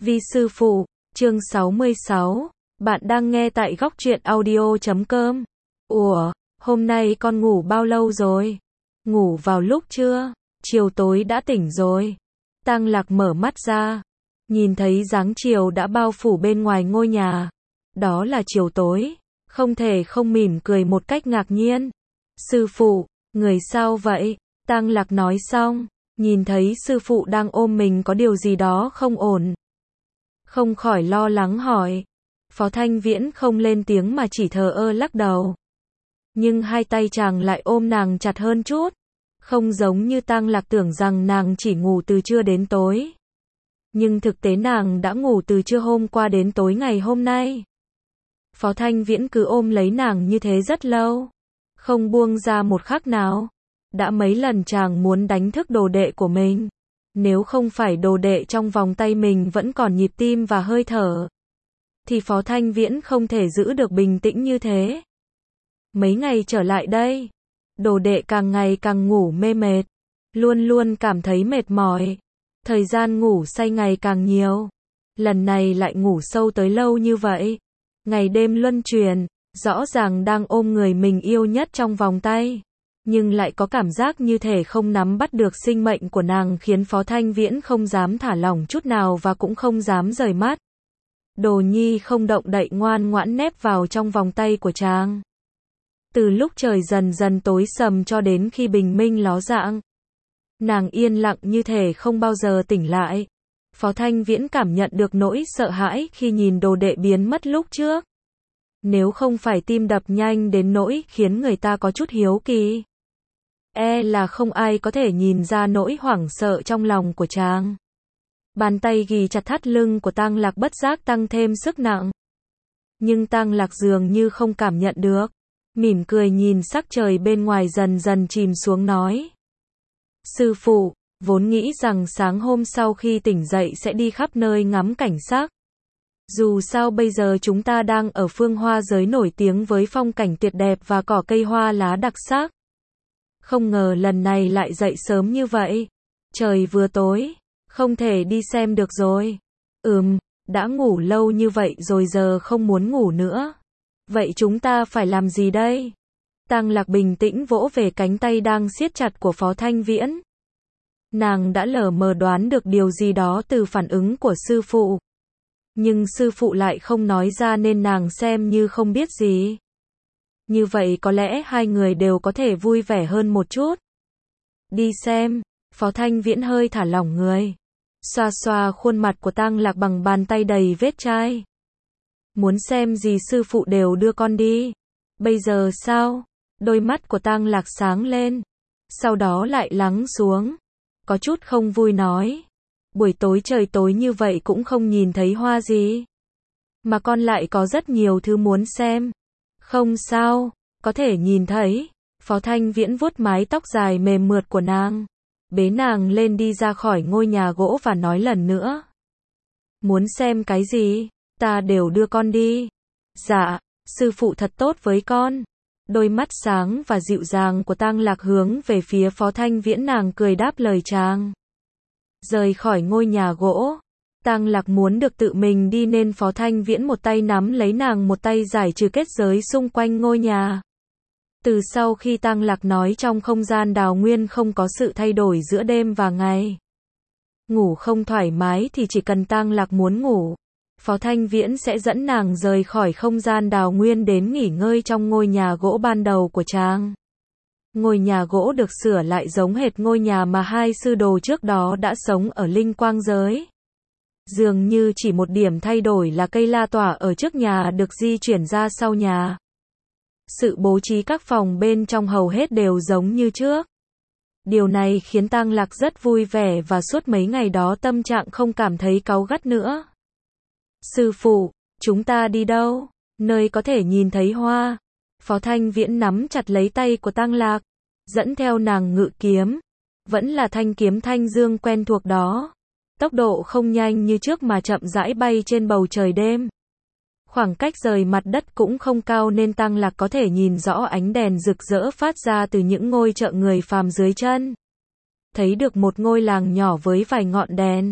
Vi sư phụ, chương 66, bạn đang nghe tại góc truyện audio.com. Ủa, hôm nay con ngủ bao lâu rồi? Ngủ vào lúc trưa, chiều tối đã tỉnh rồi. Tang Lạc mở mắt ra, nhìn thấy dáng chiều đã bao phủ bên ngoài ngôi nhà. Đó là chiều tối, không thể không mỉm cười một cách ngạc nhiên. Sư phụ, người sao vậy? Tang Lạc nói xong, nhìn thấy sư phụ đang ôm mình có điều gì đó không ổn. Không khỏi lo lắng hỏi. Phó Thanh Viễn không lên tiếng mà chỉ thờ ơ lắc đầu. Nhưng hai tay chàng lại ôm nàng chặt hơn chút. Không giống như Tang Lạc tưởng rằng nàng chỉ ngủ từ trưa đến tối. Nhưng thực tế nàng đã ngủ từ trưa hôm qua đến tối ngày hôm nay. Phó Thanh Viễn cứ ôm lấy nàng như thế rất lâu. Không buông ra một khắc nào. Đã mấy lần chàng muốn đánh thức đồ đệ của mình. Nếu không phải đồ đệ trong vòng tay mình vẫn còn nhịp tim và hơi thở, thì Phó Thanh Viễn không thể giữ được bình tĩnh như thế. Mấy ngày trở lại đây, đồ đệ càng ngày càng ngủ mê mệt, luôn luôn cảm thấy mệt mỏi. Thời gian ngủ say ngày càng nhiều. Lần này lại ngủ sâu tới lâu như vậy. Ngày đêm luân chuyển, rõ ràng đang ôm người mình yêu nhất trong vòng tay. Nhưng lại có cảm giác như thể không nắm bắt được sinh mệnh của nàng, khiến Phó Thanh Viễn không dám thả lỏng chút nào và cũng không dám rời mắt. Đồ nhi không động đậy ngoan ngoãn nép vào trong vòng tay của chàng. Từ lúc trời dần dần tối sầm cho đến khi bình minh ló dạng, nàng yên lặng như thể không bao giờ tỉnh lại. Phó Thanh Viễn cảm nhận được nỗi sợ hãi khi nhìn đồ đệ biến mất lúc trước. Nếu không phải tim đập nhanh đến nỗi khiến người ta có chút hiếu kỳ, là không ai có thể nhìn ra nỗi hoảng sợ trong lòng của chàng. Bàn tay ghì chặt thắt lưng của Tang Lạc bất giác tăng thêm sức nặng. Nhưng Tang Lạc dường như không cảm nhận được. Mỉm cười nhìn sắc trời bên ngoài dần dần chìm xuống nói. Sư phụ, vốn nghĩ rằng sáng hôm sau khi tỉnh dậy sẽ đi khắp nơi ngắm cảnh sắc. Dù sao bây giờ chúng ta đang ở phương hoa giới nổi tiếng với phong cảnh tuyệt đẹp và cỏ cây hoa lá đặc sắc. Không ngờ lần này lại dậy sớm như vậy. Trời vừa tối, không thể đi xem được rồi. Đã ngủ lâu như vậy rồi giờ không muốn ngủ nữa. Vậy chúng ta phải làm gì đây? Tang Lạc bình tĩnh vỗ về cánh tay đang siết chặt của Phó Thanh Viễn. Nàng đã lờ mờ đoán được điều gì đó từ phản ứng của sư phụ. Nhưng sư phụ lại không nói ra nên nàng xem như không biết gì. Như vậy có lẽ hai người đều có thể vui vẻ hơn một chút. Đi xem. Phó Thanh Viễn hơi thả lỏng người, xoa xoa khuôn mặt của Tang Lạc bằng bàn tay đầy vết chai. Muốn xem gì sư phụ đều đưa con đi. Bây giờ sao? Đôi mắt của Tang Lạc sáng lên, sau đó lại lắng xuống, có chút không vui nói. Buổi tối trời tối như vậy cũng không nhìn thấy hoa gì. Mà con lại có rất nhiều thứ muốn xem. Không sao, có thể nhìn thấy. Phó Thanh Viễn vuốt mái tóc dài mềm mượt của nàng, bế nàng lên đi ra khỏi ngôi nhà gỗ và nói lần nữa. Muốn xem cái gì, ta đều đưa con đi. Dạ, sư phụ thật tốt với con. Đôi mắt sáng và dịu dàng của Tang Lạc hướng về phía Phó Thanh Viễn, nàng cười đáp lời chàng. Rời khỏi ngôi nhà gỗ, Tang Lạc muốn được tự mình đi nên Phó Thanh Viễn một tay nắm lấy nàng, một tay giải trừ kết giới xung quanh ngôi nhà. Từ sau khi Tang Lạc nói trong không gian đào nguyên không có sự thay đổi giữa đêm và ngày. Ngủ không thoải mái thì chỉ cần Tang Lạc muốn ngủ, Phó Thanh Viễn sẽ dẫn nàng rời khỏi không gian đào nguyên đến nghỉ ngơi trong ngôi nhà gỗ ban đầu của chàng. Ngôi nhà gỗ được sửa lại giống hệt ngôi nhà mà hai sư đồ trước đó đã sống ở Linh Quang giới. Dường như chỉ một điểm thay đổi là cây la tỏa ở trước nhà được di chuyển ra sau nhà. Sự bố trí các phòng bên trong hầu hết đều giống như trước. Điều này khiến Tang Lạc rất vui vẻ và suốt mấy ngày đó tâm trạng không cảm thấy cáu gắt nữa. Sư phụ, chúng ta đi đâu? Nơi có thể nhìn thấy hoa. Phó Thanh Viễn nắm chặt lấy tay của Tang Lạc, dẫn theo nàng ngự kiếm. Vẫn là thanh kiếm thanh dương quen thuộc đó. Tốc độ không nhanh như trước mà chậm rãi bay trên bầu trời đêm. Khoảng cách rời mặt đất cũng không cao nên Tang Lạc có thể nhìn rõ ánh đèn rực rỡ phát ra từ những ngôi chợ người phàm dưới chân. Thấy được một ngôi làng nhỏ với vài ngọn đèn.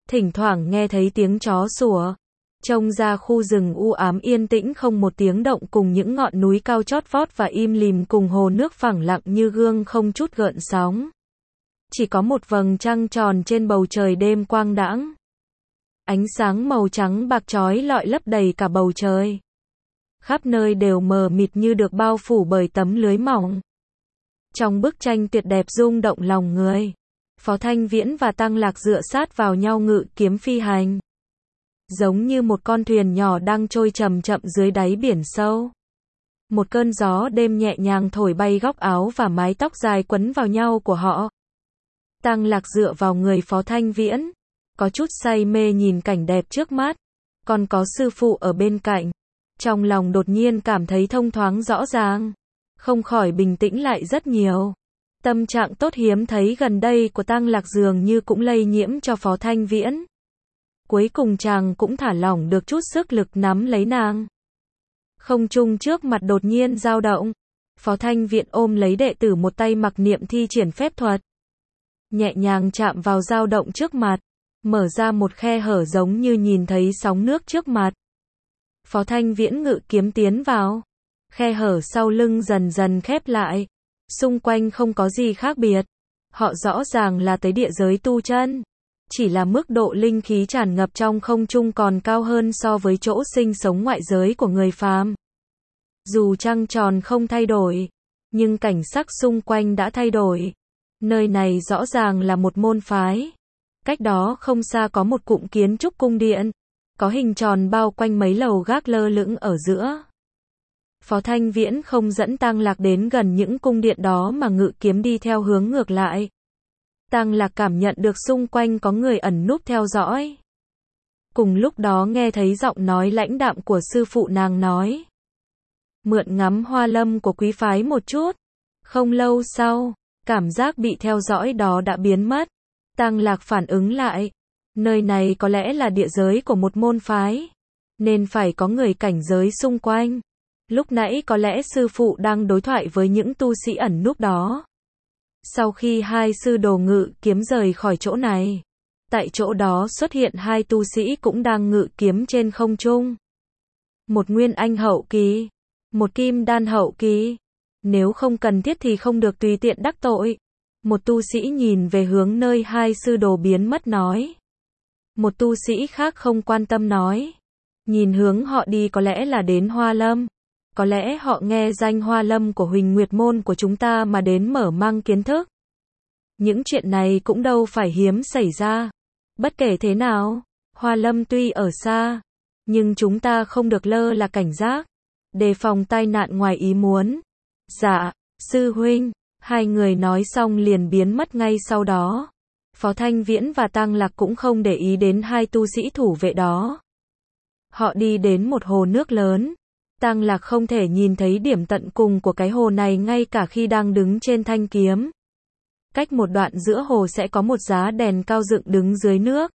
thỉnh thoảng nghe thấy tiếng chó sủa. Trông ra khu rừng u ám yên tĩnh không một tiếng động cùng những ngọn núi cao chót vót và im lìm cùng hồ nước phẳng lặng như gương không chút gợn sóng. Chỉ có một vầng trăng tròn trên bầu trời đêm quang đãng. Ánh sáng màu trắng bạc chói lọi lấp đầy cả bầu trời. Khắp nơi đều mờ mịt như được bao phủ bởi tấm lưới mỏng. Trong bức tranh tuyệt đẹp rung động lòng người, Phó Thanh Viễn và Tăng Lạc dựa sát vào nhau ngự kiếm phi hành. Giống như một con thuyền nhỏ đang trôi chậm chậm dưới đáy biển sâu. Một cơn gió đêm nhẹ nhàng thổi bay góc áo và mái tóc dài quấn vào nhau của họ. Tăng Lạc dựa vào người Phó Thanh Viễn, có chút say mê nhìn cảnh đẹp trước mắt, còn có sư phụ ở bên cạnh. Trong lòng đột nhiên cảm thấy thông thoáng rõ ràng, không khỏi bình tĩnh lại rất nhiều. Tâm trạng tốt hiếm thấy gần đây của Tăng Lạc dường như cũng lây nhiễm cho Phó Thanh Viễn. Cuối cùng chàng cũng thả lỏng được chút sức lực nắm lấy nàng. Không trung trước mặt đột nhiên dao động. Phó Thanh Viễn ôm lấy đệ tử một tay mặc niệm thi triển phép thuật. Nhẹ nhàng chạm vào dao động trước mặt, mở ra một khe hở giống như nhìn thấy sóng nước trước mặt. Phó Thanh Viễn ngự kiếm tiến vào. Khe hở sau lưng dần dần khép lại. Xung quanh không có gì khác biệt. Họ rõ ràng là tới địa giới tu chân. Chỉ là mức độ linh khí tràn ngập trong không trung còn cao hơn so với chỗ sinh sống ngoại giới của người phàm. Dù trăng tròn không thay đổi, nhưng cảnh sắc xung quanh đã thay đổi. Nơi này rõ ràng là một môn phái. Cách đó không xa có một cụm kiến trúc cung điện, có hình tròn bao quanh mấy lầu gác lơ lửng ở giữa. Phó Thanh Viễn không dẫn Tăng Lạc đến gần những cung điện đó mà ngự kiếm đi theo hướng ngược lại. Tăng Lạc cảm nhận được xung quanh có người ẩn núp theo dõi. Cùng lúc đó nghe thấy giọng nói lãnh đạm của sư phụ nàng nói. Mượn ngắm hoa lâm của quý phái một chút. Không lâu sau, cảm giác bị theo dõi đó đã biến mất. Tăng Lạc phản ứng lại. Nơi này có lẽ là địa giới của một môn phái, nên phải có người cảnh giới xung quanh. Lúc nãy có lẽ sư phụ đang đối thoại với những tu sĩ ẩn núp đó. Sau khi hai sư đồ ngự kiếm rời khỏi chỗ này, tại chỗ đó xuất hiện hai tu sĩ cũng đang ngự kiếm trên không trung. Một nguyên anh hậu kỳ, một kim đan hậu kỳ. Nếu không cần thiết thì không được tùy tiện đắc tội. Một tu sĩ nhìn về hướng nơi hai sư đồ biến mất nói. Một tu sĩ khác không quan tâm nói. Nhìn hướng họ đi có lẽ là đến Hoa Lâm. Có lẽ họ nghe danh Hoa Lâm của Huỳnh Nguyệt Môn của chúng ta mà đến mở mang kiến thức. Những chuyện này cũng đâu phải hiếm xảy ra. Bất kể thế nào, Hoa Lâm tuy ở xa, nhưng chúng ta không được lơ là cảnh giác, đề phòng tai nạn ngoài ý muốn. Dạ, sư huynh. Hai người nói xong liền biến mất ngay sau đó. Phó Thanh Viễn và Tăng Lạc cũng không để ý đến hai tu sĩ thủ vệ đó. Họ đi đến một hồ nước lớn. Tăng Lạc không thể nhìn thấy điểm tận cùng của cái hồ này ngay cả khi đang đứng trên thanh kiếm. Cách một đoạn giữa hồ sẽ có một giá đèn cao dựng đứng dưới nước.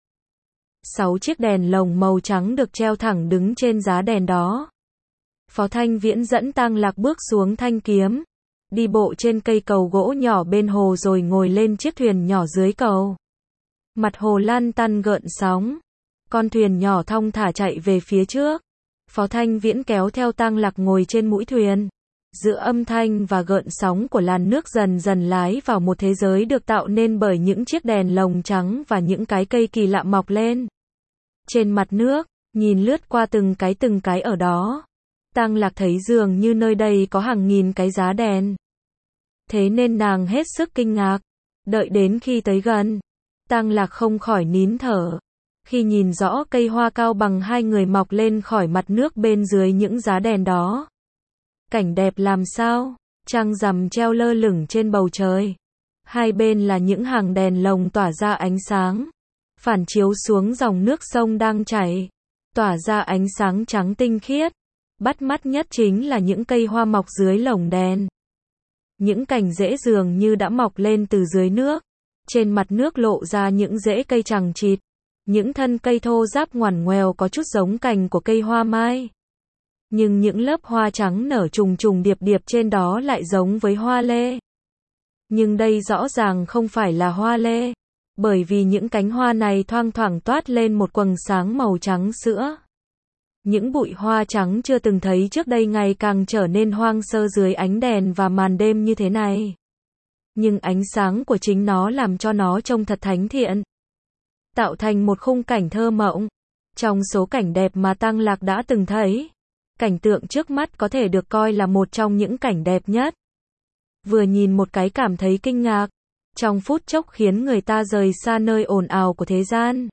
6 chiếc đèn lồng màu trắng được treo thẳng đứng trên giá đèn đó. Phó Thanh Viễn dẫn Tăng Lạc bước xuống thanh kiếm, đi bộ trên cây cầu gỗ nhỏ bên hồ rồi ngồi lên chiếc thuyền nhỏ dưới cầu. Mặt hồ lăn tăn gợn sóng. Con thuyền nhỏ thong thả chạy về phía trước. Phó Thanh Viễn kéo theo Tăng Lạc ngồi trên mũi thuyền. Giữa âm thanh và gợn sóng của làn nước dần dần lái vào một thế giới được tạo nên bởi những chiếc đèn lồng trắng và những cái cây kỳ lạ mọc lên. Trên mặt nước, nhìn lướt qua từng cái ở đó. Tăng Lạc thấy dường như nơi đây có hàng nghìn cái giá đèn. Thế nên nàng hết sức kinh ngạc. Đợi đến khi tới gần, Tăng Lạc không khỏi nín thở. Khi nhìn rõ cây hoa cao bằng hai người mọc lên khỏi mặt nước bên dưới những giá đèn đó. Cảnh đẹp làm sao, trăng rằm treo lơ lửng trên bầu trời. Hai bên là những hàng đèn lồng tỏa ra ánh sáng, phản chiếu xuống dòng nước sông đang chảy, tỏa ra ánh sáng trắng tinh khiết. Bắt mắt nhất chính là những cây hoa mọc dưới lồng đèn. Những cành rễ dường như đã mọc lên từ dưới nước. Trên mặt nước lộ ra những rễ cây chằng chịt. Những thân cây thô ráp ngoằn ngoèo có chút giống cành của cây hoa mai. Nhưng những lớp hoa trắng nở trùng trùng điệp điệp trên đó lại giống với hoa lê. Nhưng đây rõ ràng không phải là hoa lê. bởi vì những cánh hoa này thoang thoảng toát lên một quầng sáng màu trắng sữa. Những bụi hoa trắng chưa từng thấy trước đây ngày càng trở nên hoang sơ dưới ánh đèn và màn đêm như thế này. Nhưng ánh sáng của chính nó làm cho nó trông thật thánh thiện, tạo thành một khung cảnh thơ mộng. Trong số cảnh đẹp mà Tăng Lạc đã từng thấy, cảnh tượng trước mắt có thể được coi là một trong những cảnh đẹp nhất. Vừa nhìn một cái cảm thấy kinh ngạc, trong phút chốc khiến người ta rời xa nơi ồn ào của thế gian.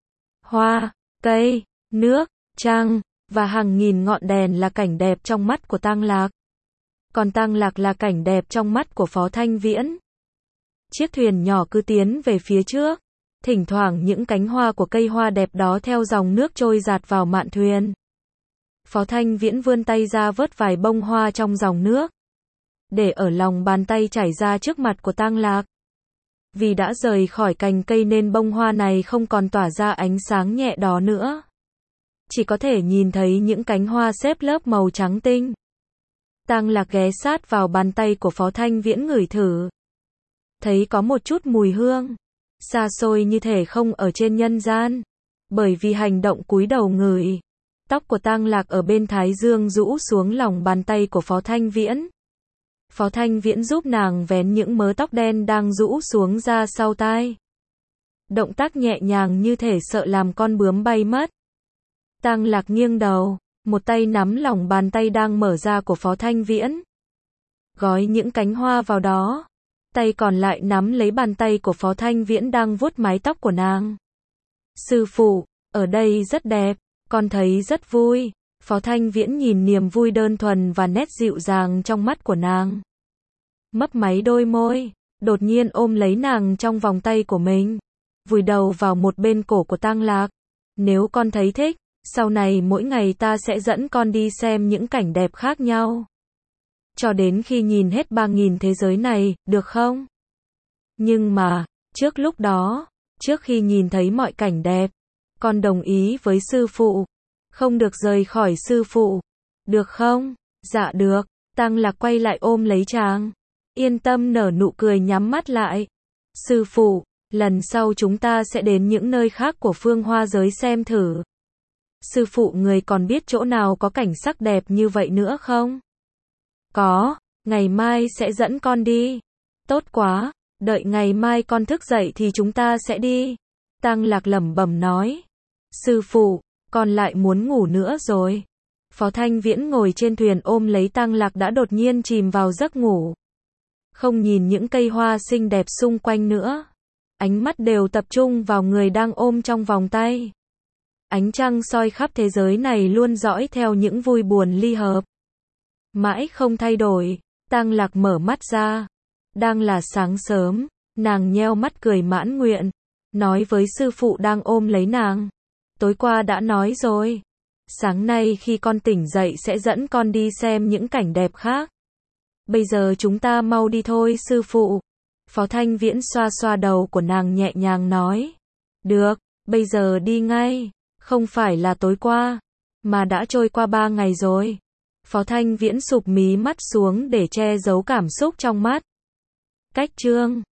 Hoa, cây, nước, trăng, và hàng nghìn ngọn đèn là cảnh đẹp trong mắt của Tăng Lạc. Còn Tăng Lạc là cảnh đẹp trong mắt của Phó Thanh Viễn. Chiếc thuyền nhỏ cứ tiến về phía trước, thỉnh thoảng những cánh hoa của cây hoa đẹp đó theo dòng nước trôi dạt vào mạn thuyền. Phó Thanh Viễn vươn tay ra vớt vài bông hoa trong dòng nước, để ở lòng bàn tay chảy ra trước mặt của Tăng Lạc. Vì đã rời khỏi cành cây nên bông hoa này không còn tỏa ra ánh sáng nhẹ đó nữa. Chỉ có thể nhìn thấy những cánh hoa xếp lớp màu trắng tinh. Tăng Lạc ghé sát vào bàn tay của Phó Thanh Viễn ngửi thử. Thấy có một chút mùi hương xa xôi như thể không ở trên nhân gian. Bởi vì hành động cúi đầu ngửi, tóc của Tăng Lạc ở bên thái dương rũ xuống lòng bàn tay của Phó Thanh Viễn. Phó Thanh Viễn giúp nàng vén những mớ tóc đen đang rũ xuống ra sau tai. Động tác nhẹ nhàng như thể sợ làm con bướm bay mất. Tăng Lạc nghiêng đầu, một tay nắm lòng bàn tay đang mở ra của Phó Thanh Viễn, gói những cánh hoa vào đó. Tay còn lại nắm lấy bàn tay của Phó Thanh Viễn đang vuốt mái tóc của nàng. Sư phụ, ở đây rất đẹp, con thấy rất vui. Phó Thanh Viễn nhìn niềm vui đơn thuần và nét dịu dàng trong mắt của nàng. Mấp máy đôi môi, đột nhiên ôm lấy nàng trong vòng tay của mình, vùi đầu vào một bên cổ của Tăng Lạc. Nếu con thấy thích, sau này mỗi ngày ta sẽ dẫn con đi xem những cảnh đẹp khác nhau. Cho đến khi nhìn hết 3.000 thế giới này, được không? Nhưng mà, trước lúc đó, trước khi nhìn thấy mọi cảnh đẹp, con đồng ý với sư phụ. Không được rời khỏi sư phụ. Được không? Dạ được. Tăng Lạc quay lại ôm lấy chàng. Yên tâm nở nụ cười nhắm mắt lại. Sư phụ, lần sau chúng ta sẽ đến những nơi khác của phương hoa giới xem thử. Sư phụ người còn biết chỗ nào có cảnh sắc đẹp như vậy nữa không? Có, ngày mai sẽ dẫn con đi. Tốt quá, đợi ngày mai con thức dậy thì chúng ta sẽ đi. Tăng Lạc lẩm bẩm nói. Sư phụ, con lại muốn ngủ nữa rồi. Phó Thanh Viễn ngồi trên thuyền ôm lấy Tăng Lạc đã đột nhiên chìm vào giấc ngủ. Không nhìn những cây hoa xinh đẹp xung quanh nữa. Ánh mắt đều tập trung vào người đang ôm trong vòng tay. Ánh trăng soi khắp thế giới này luôn dõi theo những vui buồn ly hợp. Mãi không thay đổi, Tăng Lạc mở mắt ra. Đang là sáng sớm, nàng nheo mắt cười mãn nguyện, nói với sư phụ đang ôm lấy nàng. Tối qua đã nói rồi. Sáng nay khi con tỉnh dậy sẽ dẫn con đi xem những cảnh đẹp khác. Bây giờ chúng ta mau đi thôi sư phụ. Phó Thanh Viễn xoa xoa đầu của nàng nhẹ nhàng nói. Được, bây giờ đi ngay. Không phải là tối qua, mà đã trôi qua 3 ngày rồi. Phó Thanh Viễn sụp mí mắt xuống để che giấu cảm xúc trong mắt. Cách chương